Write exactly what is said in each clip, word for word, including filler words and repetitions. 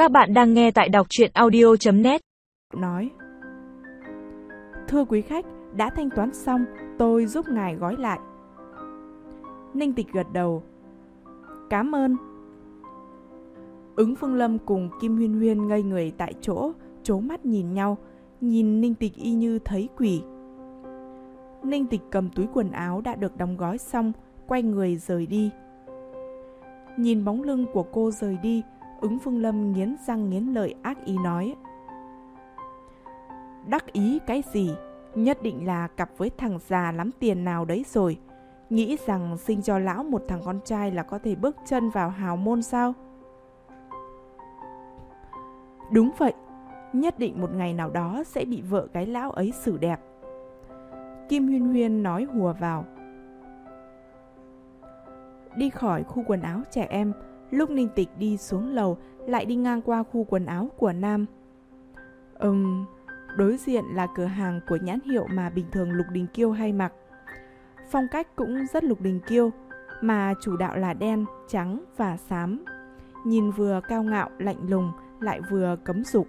Các bạn đang nghe tại đọc truyện audio chấm net. Nói: Thưa quý khách, đã thanh toán xong, tôi giúp ngài gói lại. Ninh Tịch gật đầu: Cảm ơn. Ứng Phương Lâm cùng Kim Huyên Huyên ngây người tại chỗ, trố mắt nhìn nhau, nhìn Ninh Tịch y như thấy quỷ. Ninh Tịch cầm túi quần áo đã được đóng gói xong, quay người rời đi. Nhìn bóng lưng của cô rời đi, Ứng Phương Lâm nghiến răng nghiến lợi ác ý nói: Đắc ý cái gì? Nhất định là cặp với thằng già lắm tiền nào đấy rồi. Nghĩ rằng sinh cho lão một thằng con trai là có thể bước chân vào hào môn sao? Đúng vậy, nhất định một ngày nào đó sẽ bị vợ cái lão ấy xử đẹp. Kim Huyên Huyên nói hùa vào. Đi khỏi khu quần áo trẻ em, lúc Ninh Tịch đi xuống lầu lại đi ngang qua khu quần áo của nam. Ừm, đối diện là cửa hàng của nhãn hiệu mà bình thường Lục Đình Kiêu hay mặc. Phong cách cũng rất Lục Đình Kiêu, mà chủ đạo là đen, trắng và xám. Nhìn vừa cao ngạo, lạnh lùng, lại vừa cấm dục.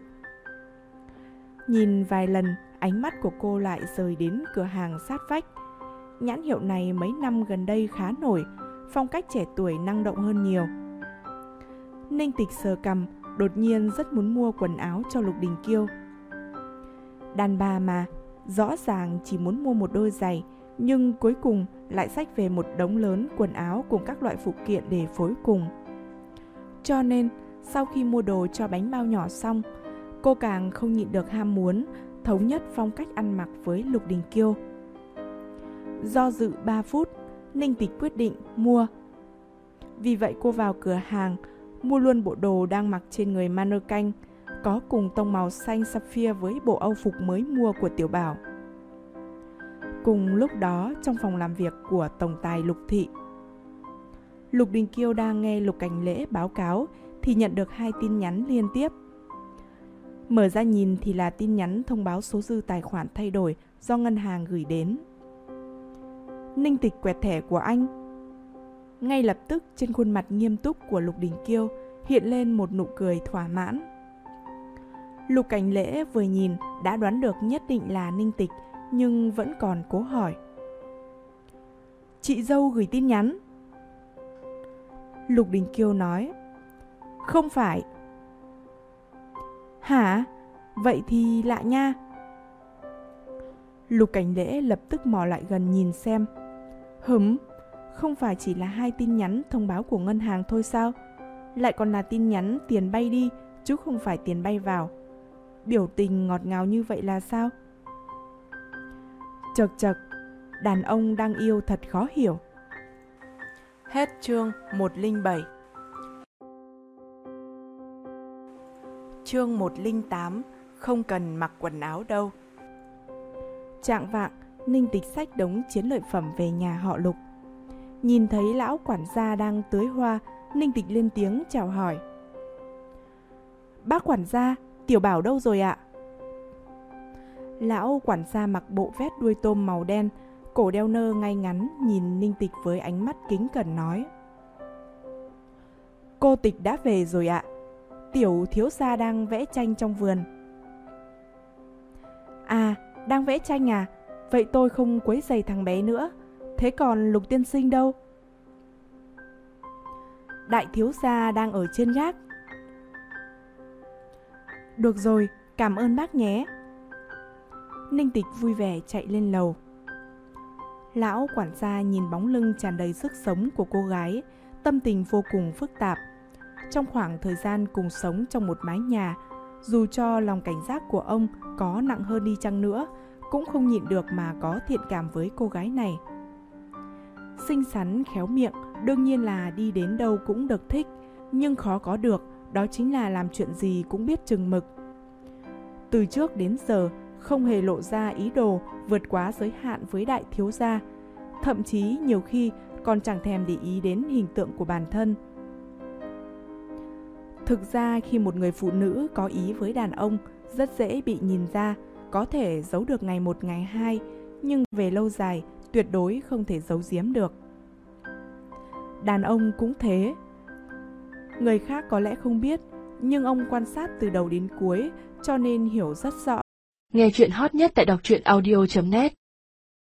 Nhìn vài lần, ánh mắt của cô lại rời đến cửa hàng sát vách. Nhãn hiệu này mấy năm gần đây khá nổi, phong cách trẻ tuổi năng động hơn nhiều. Ninh Tịch sờ cằm, đột nhiên rất muốn mua quần áo cho Lục Đình Kiêu. Đàn bà mà, rõ ràng chỉ muốn mua một đôi giày, nhưng cuối cùng lại xách về một đống lớn quần áo cùng các loại phụ kiện để phối cùng. Cho nên, sau khi mua đồ cho bánh bao nhỏ xong, cô càng không nhịn được ham muốn thống nhất phong cách ăn mặc với Lục Đình Kiêu. Do dự ba phút, Ninh Tịch quyết định mua. Vì vậy cô vào cửa hàng, mua luôn bộ đồ đang mặc trên người mannequin, có cùng tông màu xanh sapphire với bộ âu phục mới mua của Tiểu Bảo. Cùng lúc đó, trong phòng làm việc của tổng tài Lục Thị, Lục Đình Kiêu đang nghe Lục Cảnh Lễ báo cáo thì nhận được hai tin nhắn liên tiếp. Mở ra nhìn thì là tin nhắn thông báo số dư tài khoản thay đổi do ngân hàng gửi đến. Ninh Tịch quẹt thẻ của anh. Ngay lập tức trên khuôn mặt nghiêm túc của Lục Đình Kiêu hiện lên một nụ cười thỏa mãn. Lục Cảnh Lễ vừa nhìn đã đoán được nhất định là Ninh Tịch, nhưng vẫn còn cố hỏi: Chị dâu gửi tin nhắn? Lục Đình Kiêu nói: Không phải. Hả? Vậy thì lạ nha. Lục Cảnh Lễ lập tức mò lại gần nhìn xem. Hửm, không phải chỉ là hai tin nhắn thông báo của ngân hàng thôi sao? Lại còn là tin nhắn tiền bay đi, chứ không phải tiền bay vào. Biểu tình ngọt ngào như vậy là sao? Chật chật, đàn ông đang yêu thật khó hiểu. Hết chương một không bảy. Chương một không tám, không cần mặc quần áo đâu. Trạng vạng, Ninh Tịch xách đống chiến lợi phẩm về nhà họ Lục. Nhìn thấy lão quản gia đang tưới hoa, Ninh Tịch lên tiếng chào hỏi. Bác quản gia, Tiểu Bảo đâu rồi ạ? Lão quản gia mặc bộ vest đuôi tôm màu đen, cổ đeo nơ ngay ngắn, nhìn Ninh Tịch với ánh mắt kính cẩn nói: Cô Tịch đã về rồi ạ. Tiểu thiếu gia đang vẽ tranh trong vườn. À, đang vẽ tranh à? Vậy tôi không quấy rầy thằng bé nữa. Thế còn Lục tiên sinh đâu? Đại thiếu gia đang ở trên gác. Được rồi, cảm ơn bác nhé. Ninh Tịch vui vẻ chạy lên lầu. Lão quản gia nhìn bóng lưng tràn đầy sức sống của cô gái, tâm tình vô cùng phức tạp. Trong khoảng thời gian cùng sống trong một mái nhà, dù cho lòng cảnh giác của ông có nặng hơn đi chăng nữa, cũng không nhịn được mà có thiện cảm với cô gái này. Xinh xắn, khéo miệng, đương nhiên là đi đến đâu cũng được thích, nhưng khó có được, đó chính là làm chuyện gì cũng biết chừng mực. Từ trước đến giờ, không hề lộ ra ý đồ vượt quá giới hạn với đại thiếu gia, thậm chí nhiều khi còn chẳng thèm để ý đến hình tượng của bản thân. Thực ra khi một người phụ nữ có ý với đàn ông rất dễ bị nhìn ra, có thể giấu được ngày một ngày hai, nhưng về lâu dài tuyệt đối không thể giấu giếm được. Đàn ông cũng thế. Người khác có lẽ không biết, nhưng ông quan sát từ đầu đến cuối cho nên hiểu rất rõ. Nghe chuyện hot nhất tại đọc truyện audio chấm net